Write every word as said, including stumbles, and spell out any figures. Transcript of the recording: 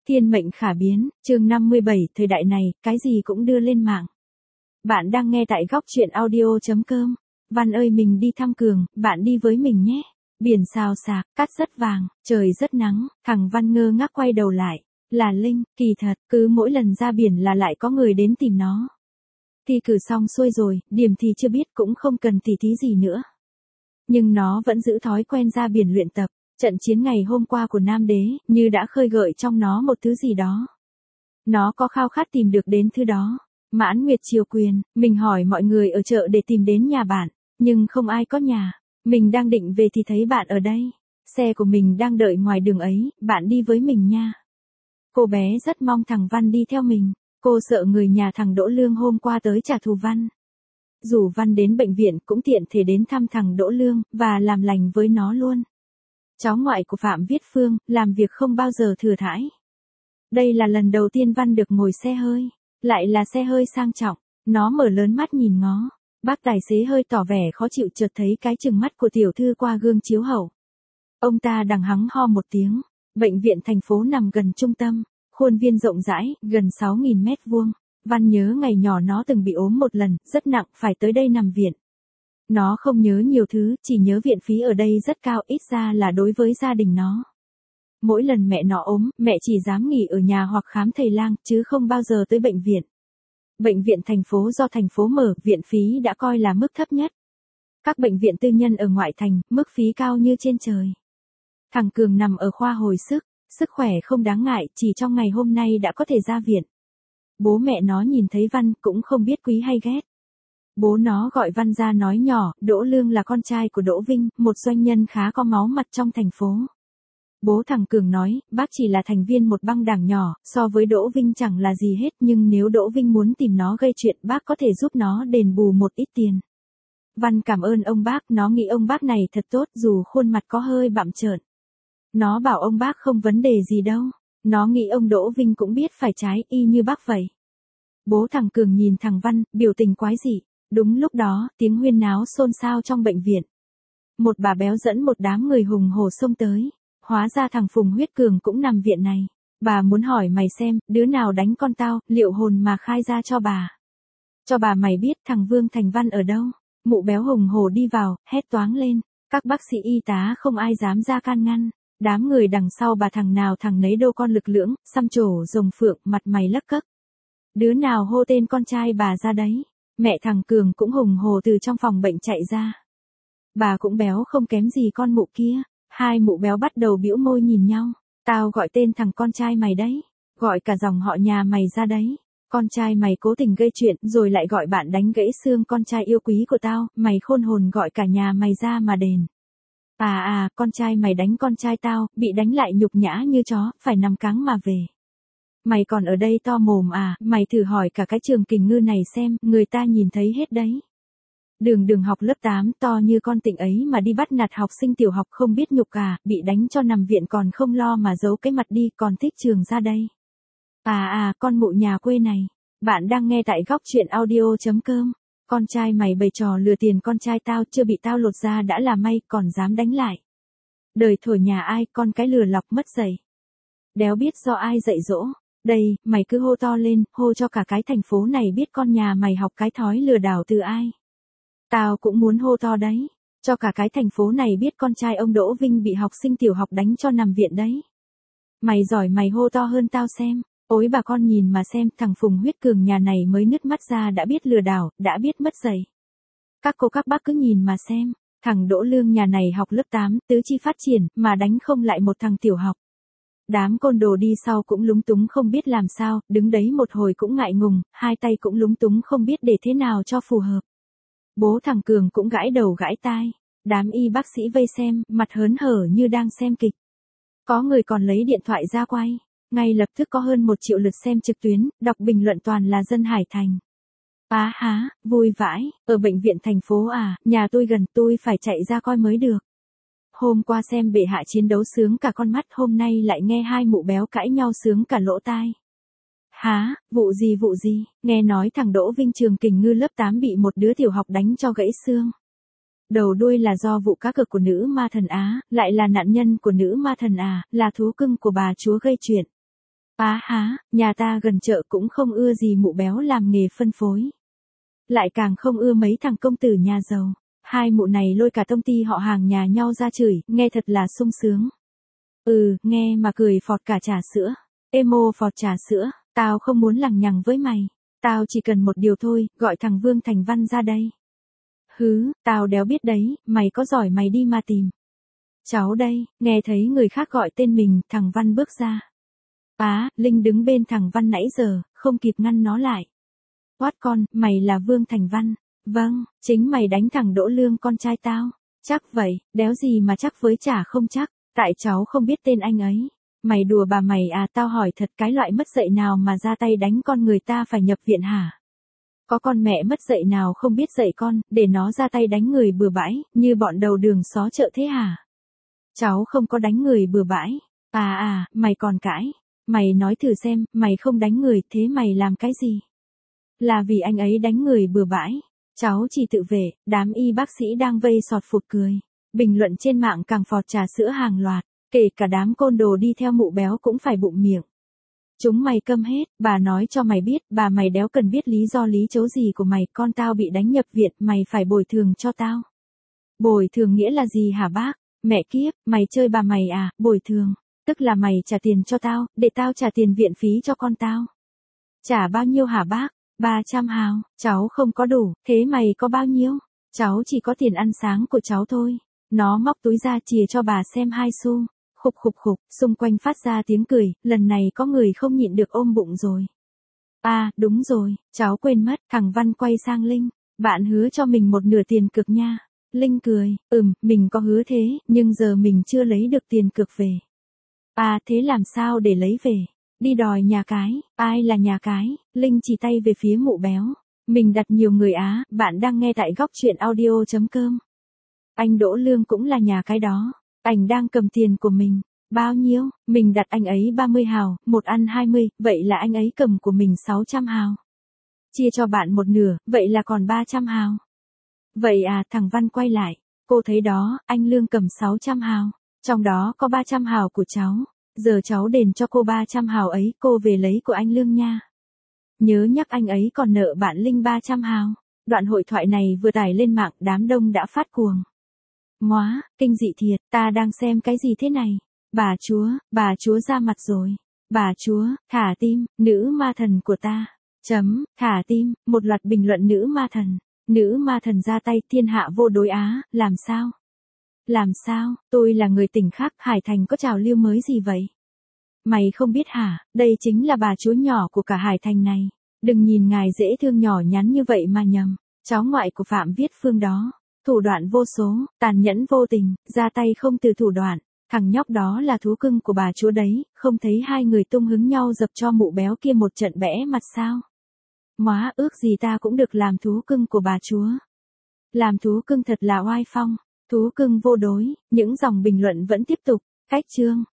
Thiên mệnh khả biến, chương năm mươi bảy, thời đại này, cái gì cũng đưa lên mạng. Bạn đang nghe tại góc truyện audio chấm com. Văn ơi mình đi thăm Cường, bạn đi với mình nhé. Biển xào xạc, cát rất vàng, trời rất nắng, thằng Văn ngơ ngác quay đầu lại. Là Linh, kỳ thật, cứ mỗi lần ra biển là lại có người đến tìm nó. Thi cử xong xuôi rồi, điểm thì chưa biết cũng không cần tỉ thí gì nữa. Nhưng nó vẫn giữ thói quen ra biển luyện tập. Trận chiến ngày hôm qua của Nam Đế, như đã khơi gợi trong nó một thứ gì đó. Nó có khao khát tìm được đến thứ đó. Mãn Nguyệt Triều Quyền, mình hỏi mọi người ở chợ để tìm đến nhà bạn, nhưng không ai có nhà. Mình đang định về thì thấy bạn ở đây. Xe của mình đang đợi ngoài đường ấy, bạn đi với mình nha. Cô bé rất mong thằng Văn đi theo mình. Cô sợ người nhà thằng Đỗ Lương hôm qua tới trả thù Văn. Dù Văn đến bệnh viện cũng tiện thể đến thăm thằng Đỗ Lương, và làm lành với nó luôn. Cháu ngoại của Phạm Viết Phương, làm việc không bao giờ thừa thãi. Đây là lần đầu tiên Văn được ngồi xe hơi, lại là xe hơi sang trọng. Nó mở lớn mắt nhìn ngó. Bác tài xế hơi tỏ vẻ khó chịu chợt thấy cái chừng mắt của tiểu thư qua gương chiếu hậu. Ông ta đằng hắng ho một tiếng. Bệnh viện thành phố nằm gần trung tâm, khuôn viên rộng rãi, gần sáu nghìn mét vuông. Văn nhớ ngày nhỏ nó từng bị ốm một lần, rất nặng, phải tới đây nằm viện. Nó không nhớ nhiều thứ, chỉ nhớ viện phí ở đây rất cao, ít ra là đối với gia đình nó. Mỗi lần mẹ nó ốm, mẹ chỉ dám nghỉ ở nhà hoặc khám thầy lang, chứ không bao giờ tới bệnh viện. Bệnh viện thành phố do thành phố mở, viện phí đã coi là mức thấp nhất. Các bệnh viện tư nhân ở ngoại thành, mức phí cao như trên trời. Thằng Cường nằm ở khoa hồi sức, sức khỏe không đáng ngại, chỉ trong ngày hôm nay đã có thể ra viện. Bố mẹ nó nhìn thấy Văn, cũng không biết quý hay ghét. Bố nó gọi Văn ra nói nhỏ, Đỗ Lương là con trai của Đỗ Vinh, một doanh nhân khá có máu mặt trong thành phố. Bố thằng Cường nói, bác chỉ là thành viên một băng đảng nhỏ, so với Đỗ Vinh chẳng là gì hết, nhưng nếu Đỗ Vinh muốn tìm nó gây chuyện, bác có thể giúp nó đền bù một ít tiền. Văn cảm ơn ông bác, nó nghĩ ông bác này thật tốt, dù khuôn mặt có hơi bặm trợn. Nó bảo ông bác không vấn đề gì đâu. Nó nghĩ ông Đỗ Vinh cũng biết phải trái, y như bác vậy. Bố thằng Cường nhìn thằng Văn, biểu tình quái dị. Đúng lúc đó, tiếng huyên náo xôn xao trong bệnh viện. Một bà béo dẫn một đám người hùng hổ xông tới. Hóa ra thằng Phùng Huyết Cường cũng nằm viện này. Bà muốn hỏi mày xem, đứa nào đánh con tao, liệu hồn mà khai ra cho bà. Cho bà mày biết thằng Vương Thành Văn ở đâu. Mụ béo hùng hổ đi vào, hét toáng lên. Các bác sĩ y tá không ai dám ra can ngăn. Đám người đằng sau bà thằng nào thằng nấy đô con lực lưỡng, xăm trổ rồng phượng, mặt mày lấc cấc. Đứa nào hô tên con trai bà ra đấy. Mẹ thằng Cường cũng hùng hổ từ trong phòng bệnh chạy ra. Bà cũng béo không kém gì con mụ kia. Hai mụ béo bắt đầu bĩu môi nhìn nhau. Tao gọi tên thằng con trai mày đấy. Gọi cả dòng họ nhà mày ra đấy. Con trai mày cố tình gây chuyện rồi lại gọi bạn đánh gãy xương con trai yêu quý của tao. Mày khôn hồn gọi cả nhà mày ra mà đền. À à, con trai mày đánh con trai tao, bị đánh lại nhục nhã như chó, phải nằm cáng mà về. Mày còn ở đây to mồm à, mày thử hỏi cả cái trường Kình Ngư này xem, người ta nhìn thấy hết đấy. Đường Đường học lớp tám, to như con Tịnh ấy mà đi bắt nạt học sinh tiểu học không biết nhục à, bị đánh cho nằm viện còn không lo mà giấu cái mặt đi, còn thích trường ra đây. À à, con mụ nhà quê này. Bạn đang nghe tại góc truyện audio chấm com. Con trai mày bày trò lừa tiền con trai tao, chưa bị tao lột ra đã là may, còn dám đánh lại. Đời thổi nhà ai, con cái lừa lọc mất dạy. Đéo biết do ai dạy dỗ. Đây, mày cứ hô to lên, hô cho cả cái thành phố này biết con nhà mày học cái thói lừa đảo từ ai. Tao cũng muốn hô to đấy. Cho cả cái thành phố này biết con trai ông Đỗ Vinh bị học sinh tiểu học đánh cho nằm viện đấy. Mày giỏi mày hô to hơn tao xem. Ôi bà con nhìn mà xem, thằng Phùng Huyết Cường nhà này mới nứt mắt ra đã biết lừa đảo, đã biết mất dạy. Các cô các bác cứ nhìn mà xem, thằng Đỗ Lương nhà này học lớp tám, tứ chi phát triển, mà đánh không lại một thằng tiểu học. Đám côn đồ đi sau cũng lúng túng không biết làm sao, đứng đấy một hồi cũng ngại ngùng, hai tay cũng lúng túng không biết để thế nào cho phù hợp. Bố thằng Cường cũng gãi đầu gãi tai, đám y bác sĩ vây xem, mặt hớn hở như đang xem kịch. Có người còn lấy điện thoại ra quay. Ngay lập tức có hơn một triệu lượt xem trực tuyến, đọc bình luận toàn là dân Hải Thành. Á há, vui vãi, ở bệnh viện thành phố à, nhà tôi gần, tôi phải chạy ra coi mới được. Hôm qua xem bệ hạ chiến đấu sướng cả con mắt, hôm nay lại nghe hai mụ béo cãi nhau sướng cả lỗ tai. Há, vụ gì vụ gì, nghe nói thằng Đỗ Vinh trường Kình Ngư lớp tám bị một đứa tiểu học đánh cho gãy xương. Đầu đuôi là do vụ cá cược của nữ ma thần Á, lại là nạn nhân của nữ ma thần à, là thú cưng của bà chúa gây chuyện. Á há, nhà ta gần chợ cũng không ưa gì mụ béo làm nghề phân phối. Lại càng không ưa mấy thằng công tử nhà giàu. Hai mụ này lôi cả công ty họ hàng nhà nhau ra chửi, nghe thật là sung sướng. Ừ, nghe mà cười phọt cả trà sữa. Emo phọt trà sữa, tao không muốn lằng nhằng với mày. Tao chỉ cần một điều thôi, gọi thằng Vương Thành Văn ra đây. Hứ, tao đéo biết đấy, mày có giỏi mày đi mà tìm. Cháu đây, nghe thấy người khác gọi tên mình, thằng Văn bước ra. Á, Linh đứng bên thằng Văn nãy giờ, không kịp ngăn nó lại. Quát con, mày là Vương Thành Văn. Vâng, chính mày đánh thằng Đỗ Lương con trai tao. Chắc vậy, đéo gì mà chắc với chả không chắc, tại cháu không biết tên anh ấy. Mày đùa bà mày à, tao hỏi thật, cái loại mất dạy nào mà ra tay đánh con người ta phải nhập viện hả? Có con mẹ mất dạy nào không biết dạy con, để nó ra tay đánh người bừa bãi, như bọn đầu đường xó chợ thế hả? Cháu không có đánh người bừa bãi. À à, mày còn cãi. Mày nói thử xem, mày không đánh người, thế mày làm cái gì? Là vì anh ấy đánh người bừa bãi. Cháu chỉ tự vệ, đám y bác sĩ đang vây sọt phụt cười. Bình luận trên mạng càng phọt trà sữa hàng loạt, kể cả đám côn đồ đi theo mụ béo cũng phải bụng miệng. Chúng mày câm hết, bà nói cho mày biết, bà mày đéo cần biết lý do lý chấu gì của mày, con tao bị đánh nhập viện, mày phải bồi thường cho tao. Bồi thường nghĩa là gì hả bác? Mẹ kiếp, mày chơi bà mày à, bồi thường, tức là mày trả tiền cho tao, để tao trả tiền viện phí cho con tao. Trả bao nhiêu hả bác? ba trăm hào, cháu không có đủ, thế mày có bao nhiêu? Cháu chỉ có tiền ăn sáng của cháu thôi. Nó móc túi ra chìa cho bà xem hai xu. Khục khục khục, xung quanh phát ra tiếng cười, lần này có người không nhịn được ôm bụng rồi. À, đúng rồi, cháu quên mất, thằng Văn quay sang Linh. Bạn hứa cho mình một nửa tiền cược nha. Linh cười, ừm, mình có hứa thế, nhưng giờ mình chưa lấy được tiền cược về. À, thế làm sao để lấy về? Đi đòi nhà cái. Ai là nhà cái? Linh chỉ tay về phía mụ béo. Mình đặt nhiều người Á, bạn đang nghe tại góc truyện audio chấm com. Anh Đỗ Lương cũng là nhà cái đó. Anh đang cầm tiền của mình. Bao nhiêu? Mình đặt anh ấy ba mươi hào, một ăn hai mươi, vậy là anh ấy cầm của mình sáu trăm hào. Chia cho bạn một nửa, vậy là còn ba trăm hào. Vậy à, thằng Văn quay lại. Cô thấy đó, anh Lương cầm sáu trăm hào. Trong đó có ba trăm hào của cháu. Giờ cháu đền cho cô ba trăm hào ấy, cô về lấy của anh Lương nha. Nhớ nhắc anh ấy còn nợ bạn Linh ba trăm hào. Đoạn hội thoại này vừa tải lên mạng, đám đông đã phát cuồng. Móa, kinh dị thiệt, ta đang xem cái gì thế này? Bà chúa, bà chúa ra mặt rồi. Bà chúa, thả tim, nữ ma thần của ta. Chấm, thả tim, một loạt bình luận nữ ma thần. Nữ ma thần ra tay, thiên hạ vô đối Á, làm sao? Làm sao, tôi là người tỉnh khác, Hải Thành có trào lưu mới gì vậy? Mày không biết hả, đây chính là bà chúa nhỏ của cả Hải Thành này. Đừng nhìn ngài dễ thương nhỏ nhắn như vậy mà nhầm, cháu ngoại của Phạm Viết Phương đó. Thủ đoạn vô số, tàn nhẫn vô tình, ra tay không từ thủ đoạn. Thằng nhóc đó là thú cưng của bà chúa đấy, không thấy hai người tung hứng nhau dập cho mụ béo kia một trận bẽ mặt sao? Móa, ước gì ta cũng được làm thú cưng của bà chúa. Làm thú cưng thật là oai phong, thú cưng vô đối, những dòng bình luận vẫn tiếp tục. Cách chương